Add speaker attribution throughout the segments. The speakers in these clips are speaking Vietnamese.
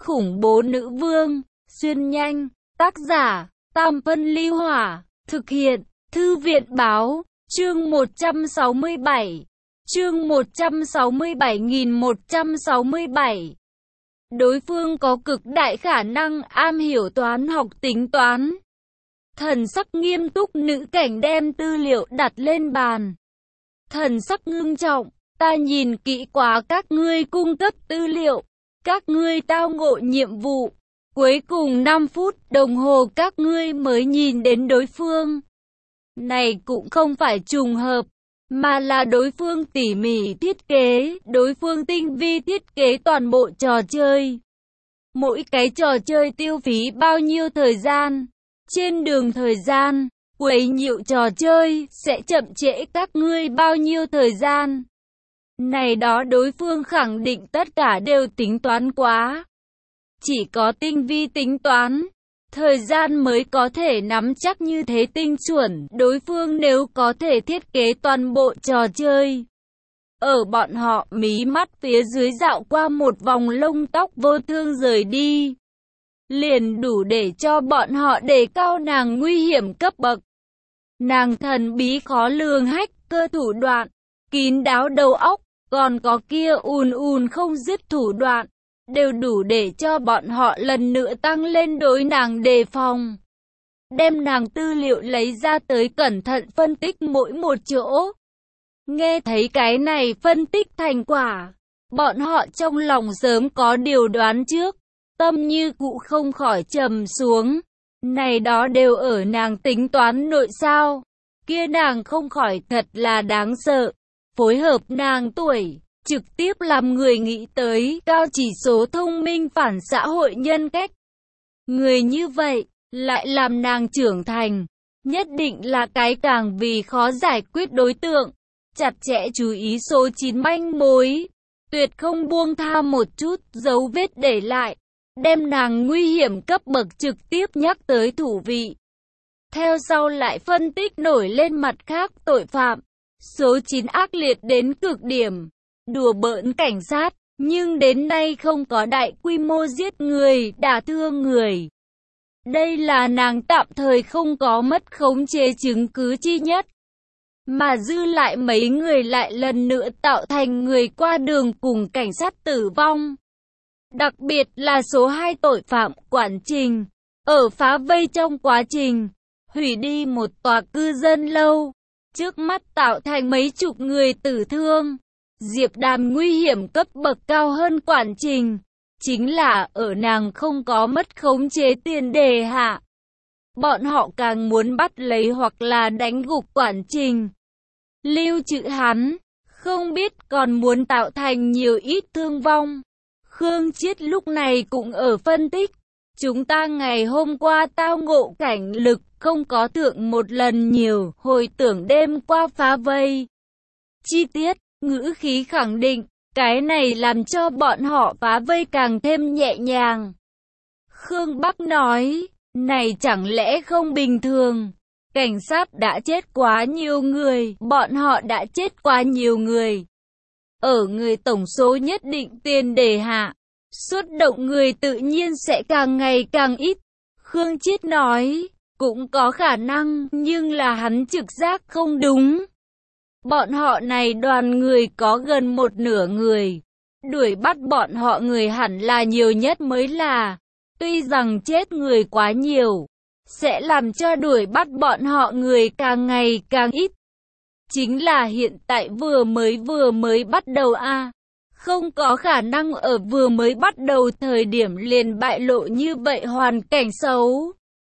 Speaker 1: khủng bố nữ vương, xuyên nhanh, tác giả, Tam Phân Ly Hỏa, thực hiện, Thư viện Báo, chương 167, chương 167.167. Đối phương có cực đại khả năng am hiểu toán học tính toán. Thần sắc nghiêm túc nữ cảnh đem tư liệu đặt lên bàn. Thần sắc ngưng trọng, ta nhìn kỹ quá các ngươi cung cấp tư liệu, các ngươi tao ngộ nhiệm vụ. Cuối cùng 5 phút đồng hồ các ngươi mới nhìn đến đối phương. Này cũng không phải trùng hợp, mà là đối phương tỉ mỉ thiết kế, đối phương tinh vi thiết kế toàn bộ trò chơi. Mỗi cái trò chơi tiêu phí bao nhiêu thời gian, trên đường thời gian, quấy nhiễu trò chơi, sẽ chậm trễ các ngươi bao nhiêu thời gian. Này đó đối phương khẳng định tất cả đều tính toán quá. Chỉ có tinh vi tính toán, thời gian mới có thể nắm chắc như thế tinh chuẩn. Đối phương nếu có thể thiết kế toàn bộ trò chơi, ở bọn họ mí mắt phía dưới dạo qua một vòng lông tóc vô thương rời đi, liền đủ để cho bọn họ đề cao nàng nguy hiểm cấp bậc. Nàng thần bí khó lường hacker thủ đoạn, kín đáo đầu óc, còn có kia ùn không dứt thủ đoạn, đều đủ để cho bọn họ lần nữa tăng lên đối nàng đề phòng. Đem nàng tư liệu lấy ra tới cẩn thận phân tích mỗi một chỗ. Nghe thấy cái này phân tích thành quả, bọn họ trong lòng sớm có điều đoán trước, tâm như cụ không khỏi trầm xuống. Này đó đều ở nàng tính toán nội sao, kia nàng không khỏi thật là đáng sợ. Phối hợp nàng tuổi, trực tiếp làm người nghĩ tới cao chỉ số thông minh phản xã hội nhân cách. Người như vậy, lại làm nàng trưởng thành, nhất định là cái càng vì khó giải quyết đối tượng. Chặt chẽ chú ý số 9 manh mối, tuyệt không buông tha một chút dấu vết để lại, đem nàng nguy hiểm cấp bậc trực tiếp nhắc tới thủ vị. Theo sau lại phân tích nổi lên mặt khác tội phạm. Số 9 ác liệt đến cực điểm, đùa bỡn cảnh sát, nhưng đến nay không có đại quy mô giết người, đả thương người. Đây là nàng tạm thời không có mất khống chế chứng cứ chi nhất. Mà dư lại mấy người lại lần nữa tạo thành người qua đường cùng cảnh sát tử vong. Đặc biệt là số 2 tội phạm Quản Trình, ở phá vây trong quá trình, hủy đi một tòa cư dân lâu. Trước mắt tạo thành mấy chục người tử thương. Diệp Đàm nguy hiểm cấp bậc cao hơn Quản Trình, chính là ở nàng không có mất khống chế tiền đề hạ. Bọn họ càng muốn bắt lấy hoặc là đánh gục Quản Trình, lưu trữ hắn, không biết còn muốn tạo thành nhiều ít thương vong. Khương Chiết lúc này cũng ở phân tích, chúng ta ngày hôm qua tao ngộ cảnh lực không có thượng một lần nhiều, hồi tưởng đêm qua phá vây. Chi tiết, ngữ khí khẳng định, cái này làm cho bọn họ phá vây càng thêm nhẹ nhàng. Khương Bắc nói, này chẳng lẽ không bình thường, cảnh sát đã chết quá nhiều người, bọn họ đã chết quá nhiều người. Ở người tổng số nhất định tiền đề hạ, xuất động người tự nhiên sẽ càng ngày càng ít. Khương Chiết nói, cũng có khả năng, nhưng là hắn trực giác không đúng. Bọn họ này đoàn người có gần một nửa người. Đuổi bắt bọn họ người hẳn là nhiều nhất mới là. Tuy rằng chết người quá nhiều, sẽ làm cho đuổi bắt bọn họ người càng ngày càng ít. Chính là hiện tại vừa mới bắt đầu a. Không có khả năng ở vừa mới bắt đầu thời điểm liền bại lộ như vậy hoàn cảnh xấu.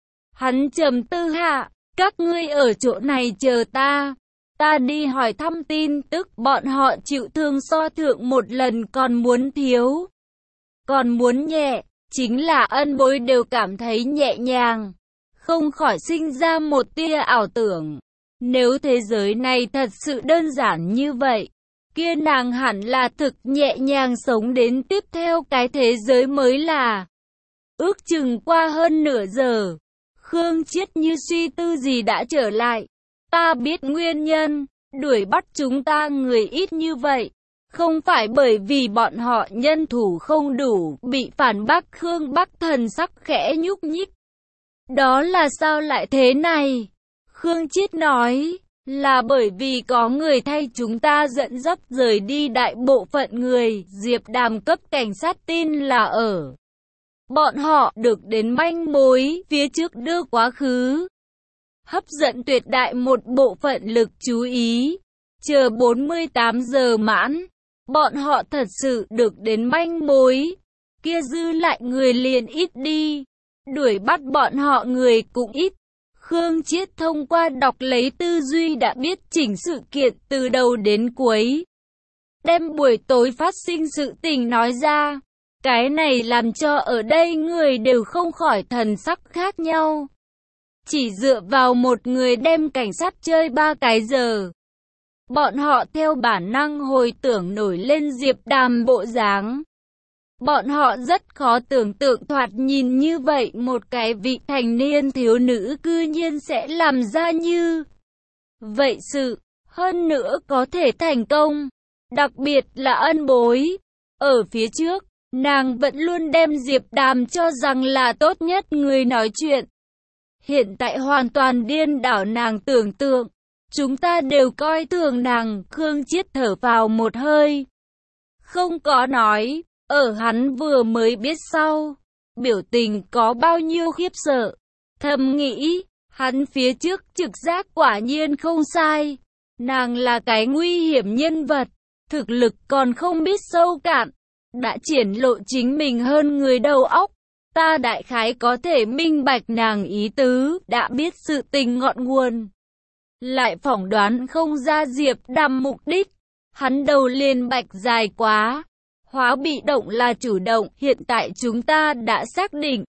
Speaker 1: Hắn trầm tư hạ, các ngươi ở chỗ này chờ ta. Ta đi hỏi thăm tin tức bọn họ chịu thương so thượng một lần còn muốn thiếu. Còn muốn nhẹ, chính là ân bối đều cảm thấy nhẹ nhàng. Không khỏi sinh ra một tia ảo tưởng. Nếu thế giới này thật sự đơn giản như vậy, kia nàng hẳn là thực nhẹ nhàng sống đến tiếp theo cái thế giới mới là. Ước chừng qua hơn nửa giờ, Khương Chiết như suy tư gì đã trở lại. Ta biết nguyên nhân, đuổi bắt chúng ta người ít như vậy, Không phải bởi vì bọn họ nhân thủ không đủ, bị phản bác. Khương Bắc thần sắc khẽ nhúc nhích. Đó là sao lại thế này? Khương Chiết nói, là bởi vì có người thay chúng ta dẫn dắt rời đi đại bộ phận người. Diệp Đàm cấp cảnh sát tin là ở. Bọn họ được đến manh mối phía trước đưa quá khứ. Hấp dẫn tuyệt đại một bộ phận lực chú ý. Chờ 48 giờ mãn, bọn họ thật sự được đến manh mối. Kia dư lại người liền ít đi. Đuổi bắt bọn họ người cũng ít. Khương Chiết thông qua đọc lấy tư duy đã biết chỉnh sự kiện từ đầu đến cuối. Đem buổi tối phát sinh sự tình nói ra. Cái này làm cho ở đây người đều không khỏi thần sắc khác nhau. Chỉ dựa vào một người đem cảnh sát chơi 3 cái giờ. Bọn họ theo bản năng hồi tưởng nổi lên Diệp Đàm bộ dáng. Bọn họ rất khó tưởng tượng thoạt nhìn như vậy một cái vị thành niên thiếu nữ cư nhiên sẽ làm ra như vậy sự, hơn nữa có thể thành công. Đặc biệt là Ân Bối. Ở phía trước, nàng vẫn luôn đem Diệp Đàm cho rằng là tốt nhất người nói chuyện. Hiện tại hoàn toàn điên đảo nàng tưởng tượng. Chúng ta đều coi thường nàng. Khương Chiết thở vào một hơi. Không có nói. Ở hắn vừa mới biết sau, biểu tình có bao nhiêu khiếp sợ. Thầm nghĩ, hắn phía trước trực giác quả nhiên không sai. Nàng là cái nguy hiểm nhân vật, thực lực còn không biết sâu cạn, đã triển lộ chính mình hơn người đầu óc. Ta đại khái có thể minh bạch nàng ý tứ, đã biết sự tình ngọn nguồn. Lại phỏng đoán không ra Diệp Đàm mục đích, hắn đầu liền bạch dài quá. Hóa bị động là chủ động, hiện tại chúng ta đã xác định.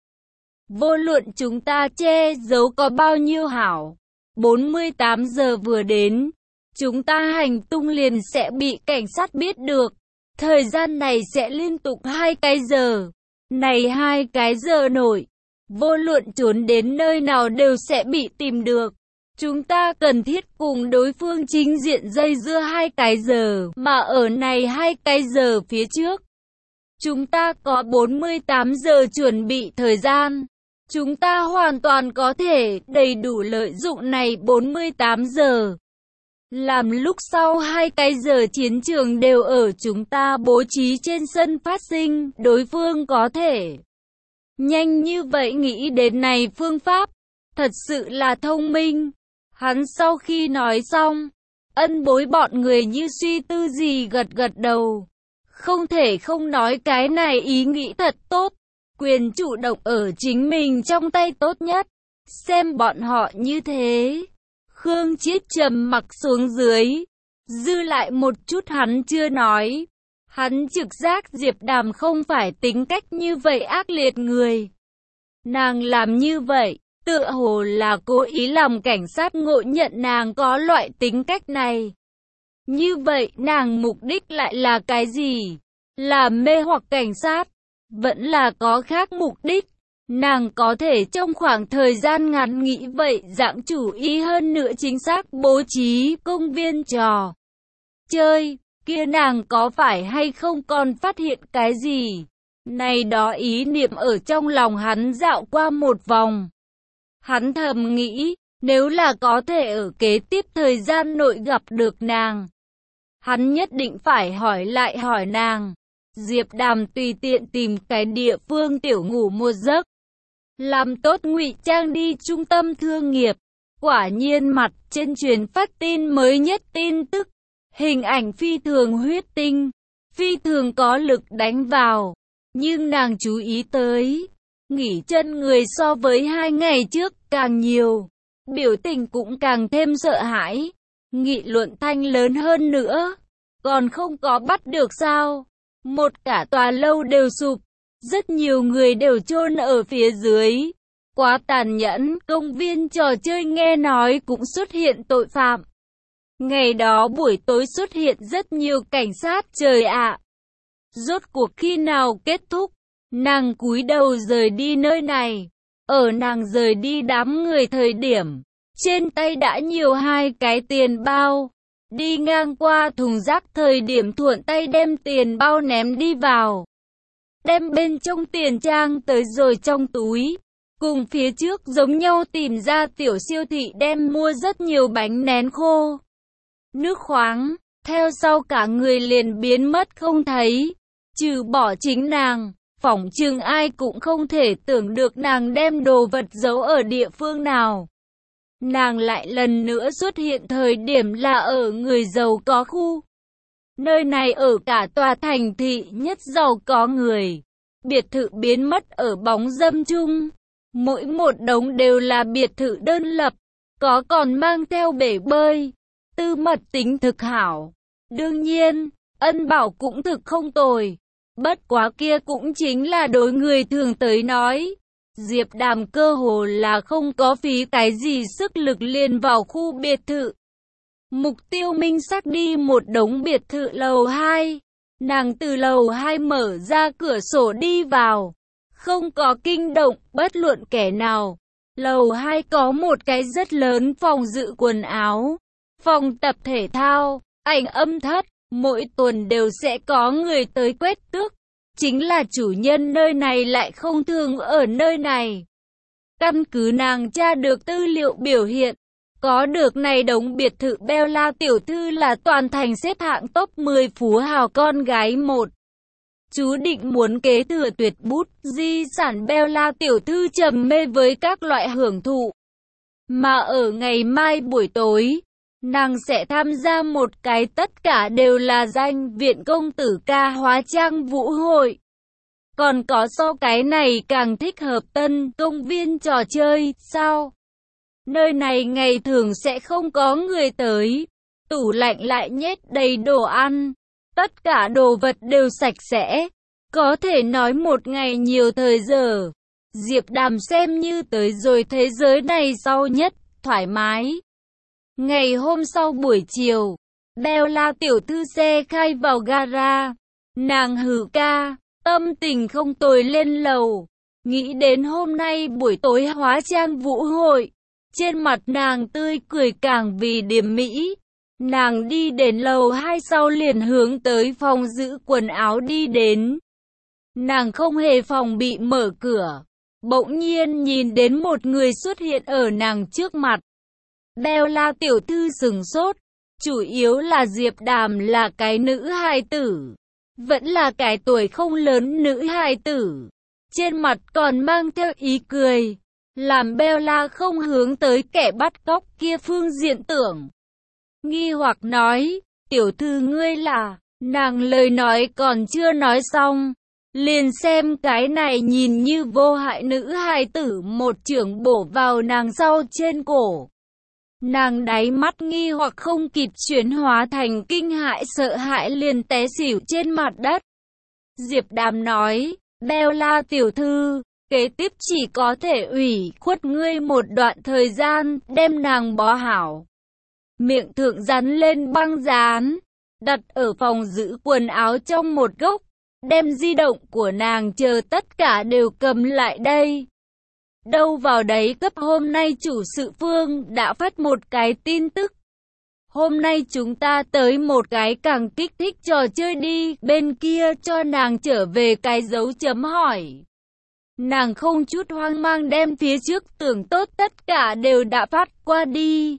Speaker 1: Vô luận chúng ta che giấu có bao nhiêu hảo. 48 giờ vừa đến, chúng ta hành tung liền sẽ bị cảnh sát biết được. Thời gian này sẽ liên tục 2 cái giờ. Này 2 cái giờ nổi, vô luận trốn đến nơi nào đều sẽ bị tìm được. Chúng ta cần thiết cùng đối phương chính diện dây dưa 2 cái giờ, mà ở này 2 cái giờ phía trước. Chúng ta có 48 giờ chuẩn bị thời gian. Chúng ta hoàn toàn có thể đầy đủ lợi dụng này 48 giờ. Làm lúc sau 2 cái giờ chiến trường đều ở chúng ta bố trí trên sân phát sinh, đối phương có thể nhanh như vậy nghĩ đến này phương pháp, thật sự là thông minh. Hắn sau khi nói xong, Ân Bối bọn người như suy tư gì gật gật đầu. Không thể không nói cái này ý nghĩ thật tốt. Quyền chủ động ở chính mình trong tay tốt nhất. Xem bọn họ như thế. Khương Chiết trầm mặc xuống dưới. Dư lại một chút hắn chưa nói. Hắn trực giác Diệp Đàm không phải tính cách như vậy ác liệt người. Nàng làm như vậy, tựa hồ là cố ý làm cảnh sát ngộ nhận nàng có loại tính cách này. Như vậy nàng mục đích lại là cái gì? Là mê hoặc cảnh sát? Vẫn là có khác mục đích? Nàng có thể trong khoảng thời gian ngắn nghĩ vậy dạng chủ ý hơn nữa chính xác bố trí công viên trò chơi, kia nàng có phải hay không còn phát hiện cái gì? Này đó ý niệm ở trong lòng hắn dạo qua một vòng. Hắn thầm nghĩ, nếu là có thể ở kế tiếp thời gian nội gặp được nàng, hắn nhất định phải hỏi lại hỏi nàng. Diệp Đàm tùy tiện tìm cái địa phương tiểu ngủ một giấc. Làm tốt ngụy trang đi trung tâm thương nghiệp. Quả nhiên mặt trên truyền phát tin mới nhất tin tức. Hình ảnh phi thường huyết tinh, phi thường có lực đánh vào. Nhưng nàng chú ý tới, nghỉ chân người so với 2 ngày trước càng nhiều. Biểu tình cũng càng thêm sợ hãi. Nghị luận thanh lớn hơn nữa. Còn không có bắt được sao? Một cả tòa lâu đều sụp. Rất nhiều người đều chôn ở phía dưới. Quá tàn nhẫn, công viên trò chơi nghe nói cũng xuất hiện tội phạm. Ngày đó buổi tối xuất hiện rất nhiều cảnh sát, trời ạ. Rốt cuộc khi nào kết thúc? Nàng cúi đầu rời đi nơi này. Ở nàng rời đi đám người thời điểm, trên tay đã nhiều 2 cái tiền bao. Đi ngang qua thùng rác thời điểm thuận tay đem tiền bao ném đi vào. Đem bên trong tiền trang tới rồi trong túi. Cùng phía trước giống nhau tìm ra tiểu siêu thị đem mua rất nhiều bánh nén khô, nước khoáng. Theo sau cả người liền biến mất không thấy. Trừ bỏ chính nàng, phỏng chừng ai cũng không thể tưởng được nàng đem đồ vật giấu ở địa phương nào. Nàng lại lần nữa xuất hiện thời điểm là ở người giàu có khu. Nơi này ở cả tòa thành thị nhất giàu có người. Biệt thự biến mất ở bóng râm chung. Mỗi một đống đều là biệt thự đơn lập, có còn mang theo bể bơi. Tư mật tính thực hảo. Đương nhiên, ân bảo cũng thực không tồi. Bất quá kia cũng chính là đối người thường tới nói. Diệp Đàm cơ hồ là không có phí cái gì sức lực liền vào khu biệt thự. Mục tiêu minh xác đi một đống biệt thự lầu 2. Nàng từ lầu 2 mở ra cửa sổ đi vào. Không có kinh động bất luận kẻ nào. Lầu 2 có một cái rất lớn phòng dự quần áo, phòng tập thể thao, ảnh âm thất. Mỗi tuần đều sẽ có người tới quét tước. Chính là chủ nhân nơi này lại không thường ở nơi này. Căn cứ nàng tra được tư liệu biểu hiện, có được này đống biệt thự Bella tiểu thư là toàn thành xếp hạng top 10 phú hào con gái một. Chú định muốn kế thừa tuyệt bút di sản Bella tiểu thư trầm mê với các loại hưởng thụ. Mà ở ngày mai buổi tối, nàng sẽ tham gia một cái tất cả đều là danh viện công tử ca hóa trang vũ hội. Còn có so cái này càng thích hợp tân công viên trò chơi, sao? Nơi này ngày thường sẽ không có người tới. Tủ lạnh lại nhét đầy đồ ăn. Tất cả đồ vật đều sạch sẽ. Có thể nói một ngày nhiều thời giờ. Diệp Đàm xem như tới rồi thế giới này sau nhất, thoải mái. Ngày hôm sau buổi chiều, Bella tiểu thư xe khai vào gara. Nàng hừ ca, tâm tình không tồi lên lầu. Nghĩ đến hôm nay buổi tối hóa trang vũ hội. Trên mặt nàng tươi cười càng vì điềm mỹ. Nàng đi đến lầu 2 sau liền hướng tới phòng giữ quần áo đi đến. Nàng không hề phòng bị mở cửa. Bỗng nhiên nhìn đến một người xuất hiện ở nàng trước mặt. Bella tiểu thư sửng sốt. Chủ yếu là Diệp Đàm là cái nữ hài tử. Vẫn là cái tuổi không lớn nữ hài tử. Trên mặt còn mang theo ý cười. Làm Bella không hướng tới kẻ bắt cóc kia phương diện tưởng. Nghi hoặc nói, tiểu thư ngươi là, nàng lời nói còn chưa nói xong. Liền xem cái này nhìn như vô hại nữ hài tử một chưởng bổ vào nàng sau trên cổ. Nàng đáy mắt nghi hoặc không kịp chuyển hóa thành kinh hãi sợ hãi liền té xỉu trên mặt đất. Diệp Đàm nói, Bella tiểu thư, kế tiếp chỉ có thể ủy khuất ngươi một đoạn thời gian, đem nàng bó hảo. Miệng thượng dán lên băng dán, đặt ở phòng giữ quần áo trong một góc, đem di động của nàng chờ tất cả đều cầm lại đây. Đâu vào đấy cấp hôm nay chủ sự Phương đã phát một cái tin tức. Hôm nay chúng ta tới một cái càng kích thích trò chơi đi, bên kia cho nàng trở về cái dấu chấm hỏi. Nàng không chút hoang mang đem phía trước tưởng tốt tất cả đều đã phát qua đi.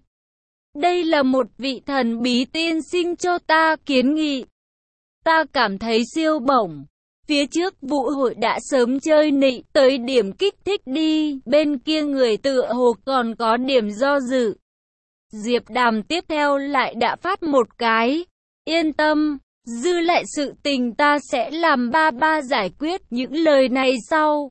Speaker 1: Đây là một vị thần bí tiên sinh cho ta kiến nghị. Ta cảm thấy siêu bổng. Phía trước vũ hội đã sớm chơi nị tới điểm kích thích đi, bên kia người tựa hồ còn có điểm do dự. Diệp Đàm tiếp theo lại đã phát một cái. Yên tâm, dư lại sự tình ta sẽ làm ba giải quyết những lời này sau.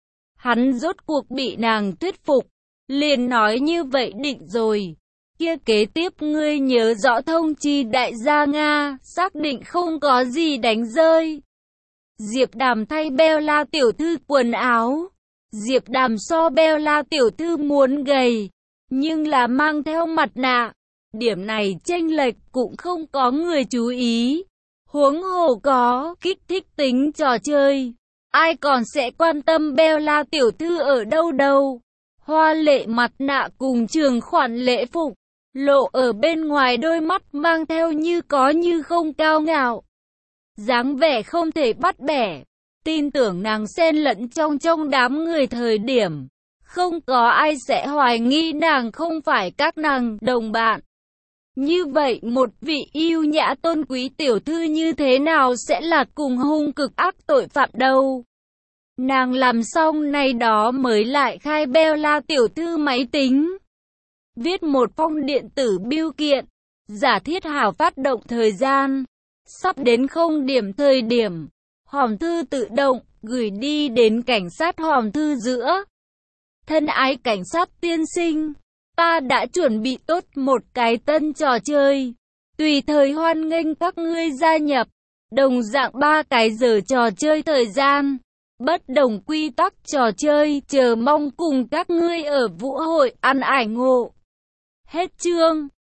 Speaker 1: Hắn rốt cuộc bị nàng thuyết phục, liền nói như vậy định rồi. Kia kế tiếp ngươi nhớ rõ thông chi đại gia Nga, xác định không có gì đánh rơi. Diệp Đàm thay Bella tiểu thư quần áo. Diệp Đàm so Bella tiểu thư muốn gầy, nhưng là mang theo mặt nạ. Điểm này chênh lệch cũng không có người chú ý. Huống hồ có kích thích tính trò chơi. Ai còn sẽ quan tâm Bella tiểu thư ở đâu đâu. Hoa lệ mặt nạ cùng trường khoản lễ phục. lộ ở bên ngoài đôi mắt mang theo như có như không cao ngạo. Dáng vẻ không thể bắt bẻ, tin tưởng nàng xen lẫn trong đám người thời điểm. Không có ai sẽ hoài nghi nàng không phải các nàng đồng bạn. Như vậy một vị yêu nhã tôn quý tiểu thư như thế nào sẽ là cùng hung cực ác tội phạm đâu. Nàng làm xong này đó mới lại khai Bella tiểu thư máy tính. Viết một phong điện tử bưu kiện, giả thiết hảo phát động thời gian. Sắp đến 0 điểm thời điểm, hòm thư tự động gửi đi đến cảnh sát hòm thư giữa. Thân ái cảnh sát tiên sinh, ta đã chuẩn bị tốt một cái tân trò chơi. Tùy thời hoan nghênh các ngươi gia nhập. Đồng dạng 3 cái giờ trò chơi thời gian. Bất đồng quy tắc trò chơi, chờ mong cùng các ngươi ở vũ hội ăn ải ngộ. Hết chương.